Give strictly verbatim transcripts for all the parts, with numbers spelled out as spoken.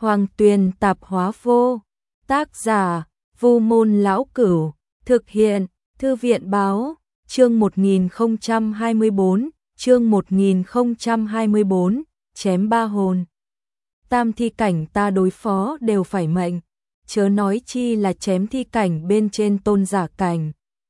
Hoàng Tuyền Tạp Hóa Vô. Tác giả: Vu Môn Lão Cửu. Thực hiện: Thư viện Báo. Chương một nghìn không trăm hai mươi tư, chương một nghìn không trăm hai mươi tư, chém ba hồn. Tam thi cảnh ta đối phó đều phải mệnh, chớ nói chi là chém thi cảnh bên trên tôn giả cảnh.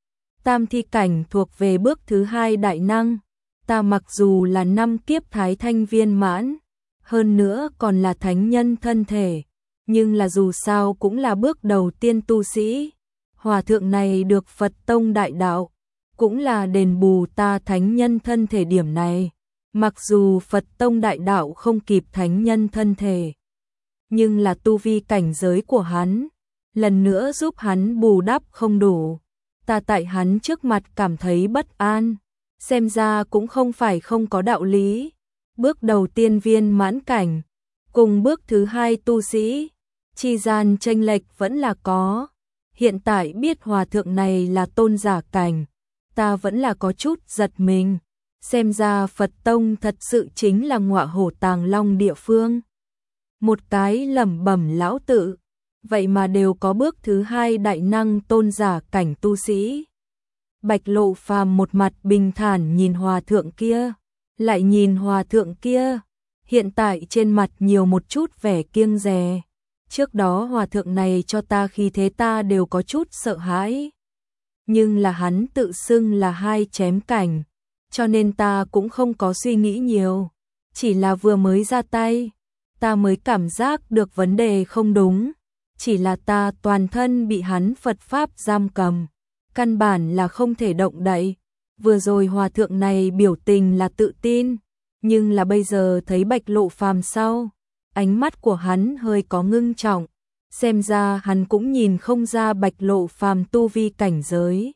Tam thi cảnh thuộc về bước thứ hai đại năng, ta mặc dù là năm kiếp thái thanh viên mãn, hơn nữa còn là thánh nhân thân thể, nhưng là dù sao cũng là bước đầu tiên tu sĩ. Hòa thượng này được Phật tông đại đạo, cũng là đền bù ta thánh nhân thân thể điểm này. Mặc dù Phật tông đại đạo không kịp thánh nhân thân thể, nhưng là tu vi cảnh giới của hắn, lần nữa giúp hắn bù đắp không đủ. Ta tại hắn trước mặt cảm thấy bất an, xem ra cũng không phải không có đạo lý. Bước đầu tiên viên mãn cảnh, cùng bước thứ hai tu sĩ, chi gian chênh lệch vẫn là có. Hiện tại biết hòa thượng này là tôn giả cảnh, ta vẫn là có chút giật mình. Xem ra Phật tông thật sự chính là ngọa hổ tàng long địa phương. Một cái lẩm bẩm lão tự, vậy mà đều có bước thứ hai đại năng tôn giả cảnh tu sĩ. Bạch Lộ Phàm một mặt bình thản nhìn hòa thượng kia, lại nhìn hòa thượng kia, hiện tại trên mặt nhiều một chút vẻ kiêng dè. Trước đó hòa thượng này cho ta khí thế ta đều có chút sợ hãi, nhưng là hắn tự xưng là hai chém cảnh, cho nên ta cũng không có suy nghĩ nhiều. Chỉ là vừa mới ra tay, ta mới cảm giác được vấn đề không đúng. Chỉ là ta toàn thân bị hắn Phật Pháp giam cầm, căn bản là không thể động đậy. Vừa rồi hòa thượng này biểu tình là tự tin, nhưng là bây giờ thấy Bạch Lộ Phàm sau, ánh mắt của hắn hơi có ngưng trọng. Xem ra hắn cũng nhìn không ra Bạch Lộ Phàm tu vi cảnh giới.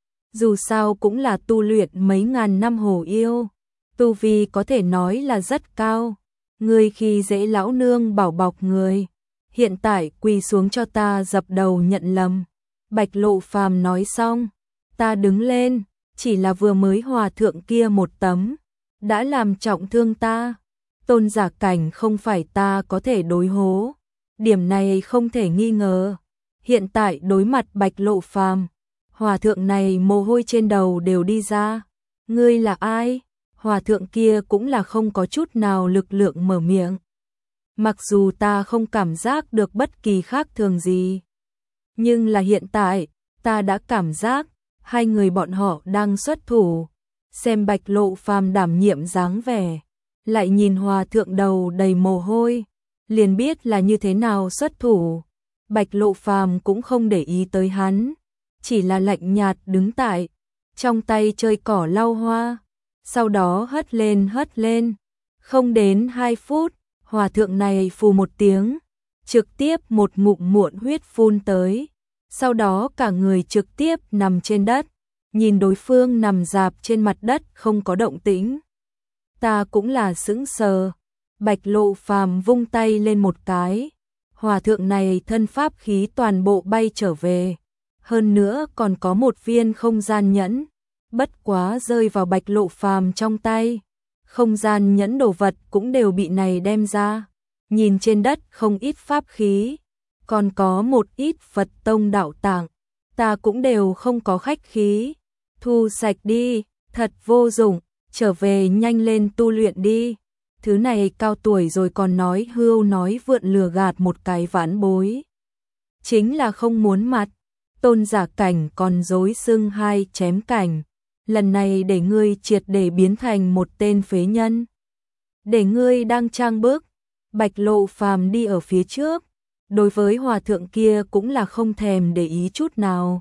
Dù sao cũng là tu luyện mấy ngàn năm hồ yêu, tu vi có thể nói là rất cao. Người khi dễ lão nương bảo bọc người, hiện tại quỳ xuống cho ta dập đầu nhận lầm. Bạch Lộ Phàm nói xong, ta đứng lên, chỉ là vừa mới hòa thượng kia một tấm, đã làm trọng thương ta. Tôn giả cảnh không phải ta có thể đối hố, điểm này không thể nghi ngờ. Hiện tại đối mặt Bạch Lộ Phàm, hòa thượng này mồ hôi trên đầu đều đi ra. Ngươi là ai? Hòa thượng kia cũng là không có chút nào lực lượng mở miệng. Mặc dù ta không cảm giác được bất kỳ khác thường gì, nhưng là hiện tại, ta đã cảm giác hai người bọn họ đang xuất thủ. Xem Bạch Lộ Phàm đảm nhiệm dáng vẻ, lại nhìn hòa thượng đầu đầy mồ hôi, liền biết là như thế nào xuất thủ. Bạch Lộ Phàm cũng không để ý tới hắn, chỉ là lạnh nhạt đứng tại, trong tay chơi cỏ lau hoa, sau đó hất lên hất lên. Không đến hai phút, hòa thượng này phù một tiếng, trực tiếp một ngụm muộn huyết phun tới, sau đó cả người trực tiếp nằm trên đất, nhìn đối phương nằm rạp trên mặt đất không có động tĩnh. Ta cũng là sững sờ. Bạch Lộ Phàm vung tay lên một cái, hòa thượng này thân pháp khí toàn bộ bay trở về, hơn nữa còn có một viên không gian nhẫn, bất quá rơi vào Bạch Lộ Phàm trong tay. Không gian nhẫn đồ vật cũng đều bị này đem ra. Nhìn trên đất không ít pháp khí, còn có một ít Phật tông đạo tạng, ta cũng đều không có khách khí. Thu sạch đi, thật vô dụng, trở về nhanh lên tu luyện đi. Thứ này cao tuổi rồi còn nói hưu nói vượn lừa gạt một cái vãn bối, chính là không muốn mặt. Tôn giả cảnh còn dối xưng hai chém cảnh, lần này để ngươi triệt để biến thành một tên phế nhân, để ngươi đang trang bước. Bạch Lộ Phàm đi ở phía trước, đối với hòa thượng kia cũng là không thèm để ý chút nào.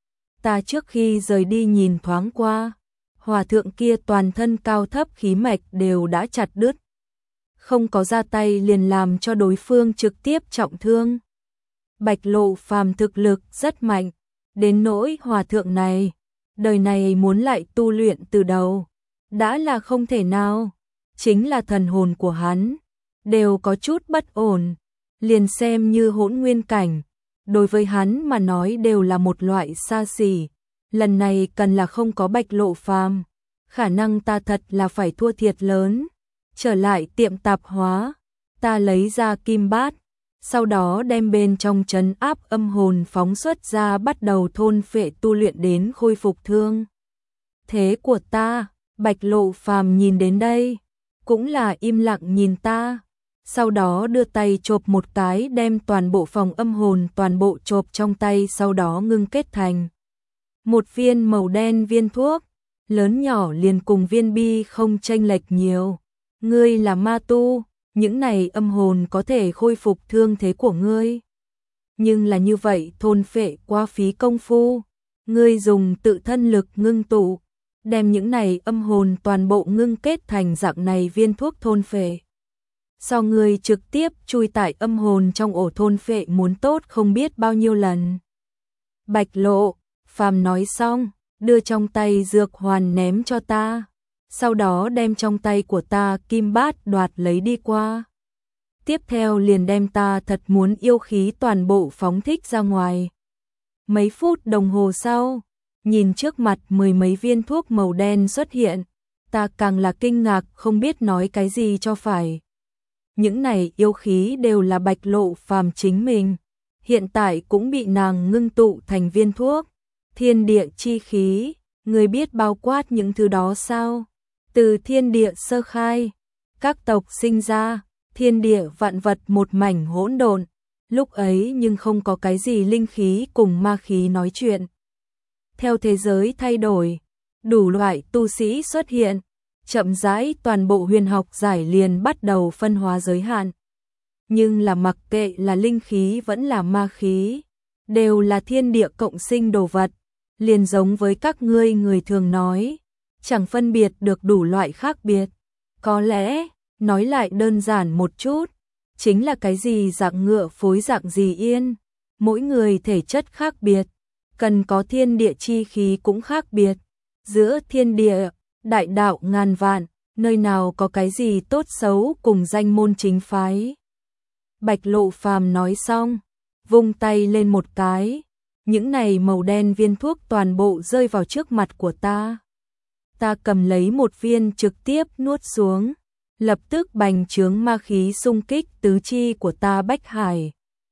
Ta trước khi rời đi nhìn thoáng qua, hòa thượng kia toàn thân cao thấp khí mạch đều đã chặt đứt, không có ra tay liền làm cho đối phương trực tiếp trọng thương. Bạch Lộ Phàm thực lực rất mạnh, đến nỗi hòa thượng này, đời này muốn lại tu luyện từ đầu, đã là không thể nào. Chính là thần hồn của hắn, đều có chút bất ổn, liền xem như hỗn nguyên cảnh, đối với hắn mà nói đều là một loại xa xỉ. Lần này cần là không có Bạch Lộ Phàm, khả năng ta thật là phải thua thiệt lớn. Trở lại tiệm tạp hóa, ta lấy ra kim bát, sau đó đem bên trong trấn áp âm hồn phóng xuất ra bắt đầu thôn phệ tu luyện đến khôi phục thương thế của ta. Bạch Lộ Phàm nhìn đến đây, cũng là im lặng nhìn ta, sau đó đưa tay chộp một cái đem toàn bộ phòng âm hồn toàn bộ chộp trong tay, sau đó ngưng kết thành một viên màu đen viên thuốc, lớn nhỏ liền cùng viên bi không chênh lệch nhiều. Ngươi là ma tu, những này âm hồn có thể khôi phục thương thế của ngươi. Nhưng là như vậy thôn phệ quá phí công phu, ngươi dùng tự thân lực ngưng tụ, đem những này âm hồn toàn bộ ngưng kết thành dạng này viên thuốc thôn phệ. So ngươi trực tiếp chui tại âm hồn trong ổ thôn phệ muốn tốt không biết bao nhiêu lần. Bạch Lộ Phàm nói xong, đưa trong tay dược hoàn ném cho ta, sau đó đem trong tay của ta kim bát đoạt lấy đi qua. Tiếp theo liền đem ta thật muốn yêu khí toàn bộ phóng thích ra ngoài. Mấy phút đồng hồ sau, nhìn trước mặt mười mấy viên thuốc màu đen xuất hiện, ta càng là kinh ngạc không biết nói cái gì cho phải. Những này yêu khí đều là Bạch Lộ Phàm chính mình, hiện tại cũng bị nàng ngưng tụ thành viên thuốc. Thiên địa chi khí, người biết bao quát những thứ đó sao? Từ thiên địa sơ khai, các tộc sinh ra, thiên địa vạn vật một mảnh hỗn độn, lúc ấy nhưng không có cái gì linh khí cùng ma khí nói chuyện. Theo thế giới thay đổi, đủ loại tu sĩ xuất hiện, chậm rãi toàn bộ huyền học giải liền bắt đầu phân hóa giới hạn. Nhưng là mặc kệ là linh khí vẫn là ma khí, đều là thiên địa cộng sinh đồ vật, liền giống với các ngươi người thường nói, chẳng phân biệt được đủ loại khác biệt. Có lẽ, nói lại đơn giản một chút, chính là cái gì dạng ngựa phối dạng gì yên, mỗi người thể chất khác biệt, cần có thiên địa chi khí cũng khác biệt. Giữa thiên địa, đại đạo ngàn vạn, nơi nào có cái gì tốt xấu cùng danh môn chính phái. Bạch Lộ Phàm nói xong, vung tay lên một cái, những này màu đen viên thuốc toàn bộ rơi vào trước mặt của ta. Ta cầm lấy một viên trực tiếp nuốt xuống, lập tức bành trướng ma khí xung kích tứ chi của ta bách hải.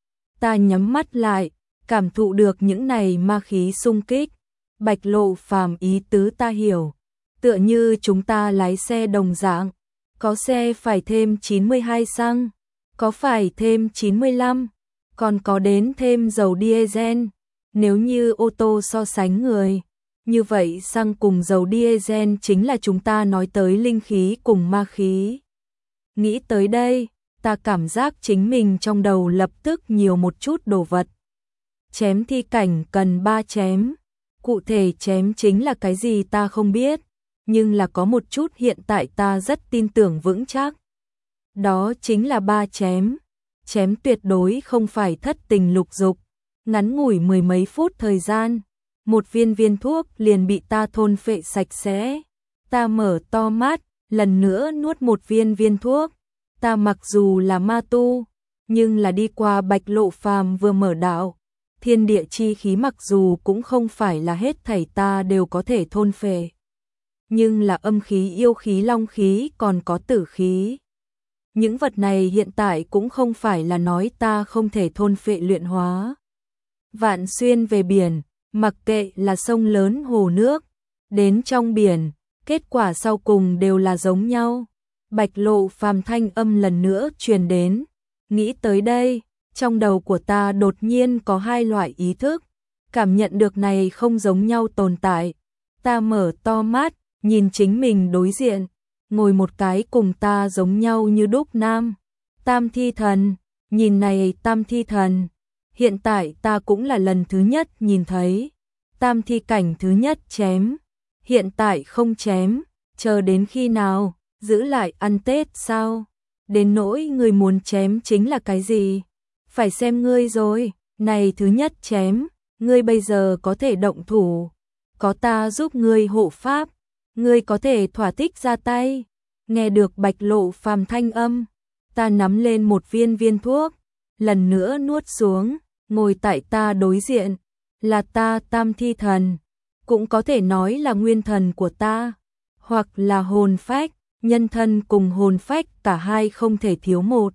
Ta nhắm mắt lại, cảm thụ được những này ma khí xung kích. Bạch Lộ Phàm ý tứ ta hiểu, tựa như chúng ta lái xe đồng dạng, có xe phải thêm chín mươi hai xăng, có phải thêm chín mươi lăm, còn có đến thêm dầu diesel. Nếu như ô tô so sánh người, như vậy xăng cùng dầu diesel chính là chúng ta nói tới linh khí cùng ma khí. Nghĩ tới đây, ta cảm giác chính mình trong đầu lập tức nhiều một chút đồ vật. Chém thi cảnh cần ba chém, cụ thể chém chính là cái gì ta không biết, nhưng là có một chút hiện tại ta rất tin tưởng vững chắc. Đó chính là ba chém, chém tuyệt đối không phải thất tình lục dục. Ngắn ngủi mười mấy phút thời gian, một viên viên thuốc liền bị ta thôn phệ sạch sẽ. Ta mở to mắt, lần nữa nuốt một viên viên thuốc. Ta mặc dù là ma tu, nhưng là đi qua Bạch Lộ Phàm vừa mở đạo, thiên địa chi khí mặc dù cũng không phải là hết thảy ta đều có thể thôn phệ, nhưng là âm khí, yêu khí, long khí còn có tử khí. Những vật này hiện tại cũng không phải là nói ta không thể thôn phệ luyện hóa. Vạn xuyên về biển, mặc kệ là sông lớn hồ nước, đến trong biển, kết quả sau cùng đều là giống nhau. Bạch Lộ Phàm thanh âm lần nữa truyền đến, nghĩ tới đây, trong đầu của ta đột nhiên có hai loại ý thức, cảm nhận được này không giống nhau tồn tại. Ta mở to mắt, nhìn chính mình đối diện, ngồi một cái cùng ta giống nhau như đúc nam, Tam Thi Thần, nhìn này Tam Thi Thần. Hiện tại ta cũng là lần thứ nhất nhìn thấy, tam thi cảnh thứ nhất chém, hiện tại không chém, chờ đến khi nào, giữ lại ăn Tết sao? Đến nỗi người muốn chém chính là cái gì? Phải xem ngươi rồi, này thứ nhất chém, ngươi bây giờ có thể động thủ, có ta giúp ngươi hộ pháp, ngươi có thể thỏa thích ra tay. Nghe được Bạch Lộ Phàm thanh âm, ta nắm lên một viên viên thuốc, lần nữa nuốt xuống. Ngồi tại ta đối diện, là ta Tam Thi Thần, cũng có thể nói là nguyên thần của ta, hoặc là hồn phách, nhân thân cùng hồn phách cả hai không thể thiếu một.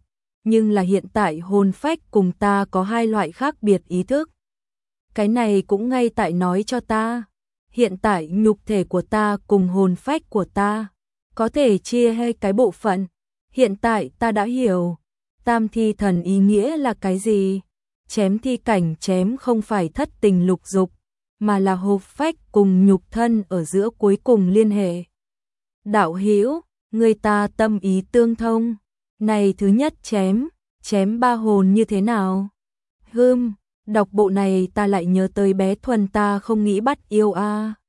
nhưng là hiện tại hồn phách cùng ta có hai loại khác biệt ý thức. Cái này cũng ngay tại nói cho ta, hiện tại nhục thể của ta cùng hồn phách của ta có thể chia hai cái bộ phận. Hiện tại ta đã hiểu, tam thi thần ý nghĩa là cái gì? Chém thi cảnh chém không phải thất tình lục dục, mà là hồn phách cùng nhục thân ở giữa cuối cùng liên hệ. Đạo hữu, người ta tâm ý tương thông, này thứ nhất chém, chém ba hồn như thế nào? Hừm, đọc bộ này ta lại nhớ tới bé Thuần ta không nghĩ bắt yêu a.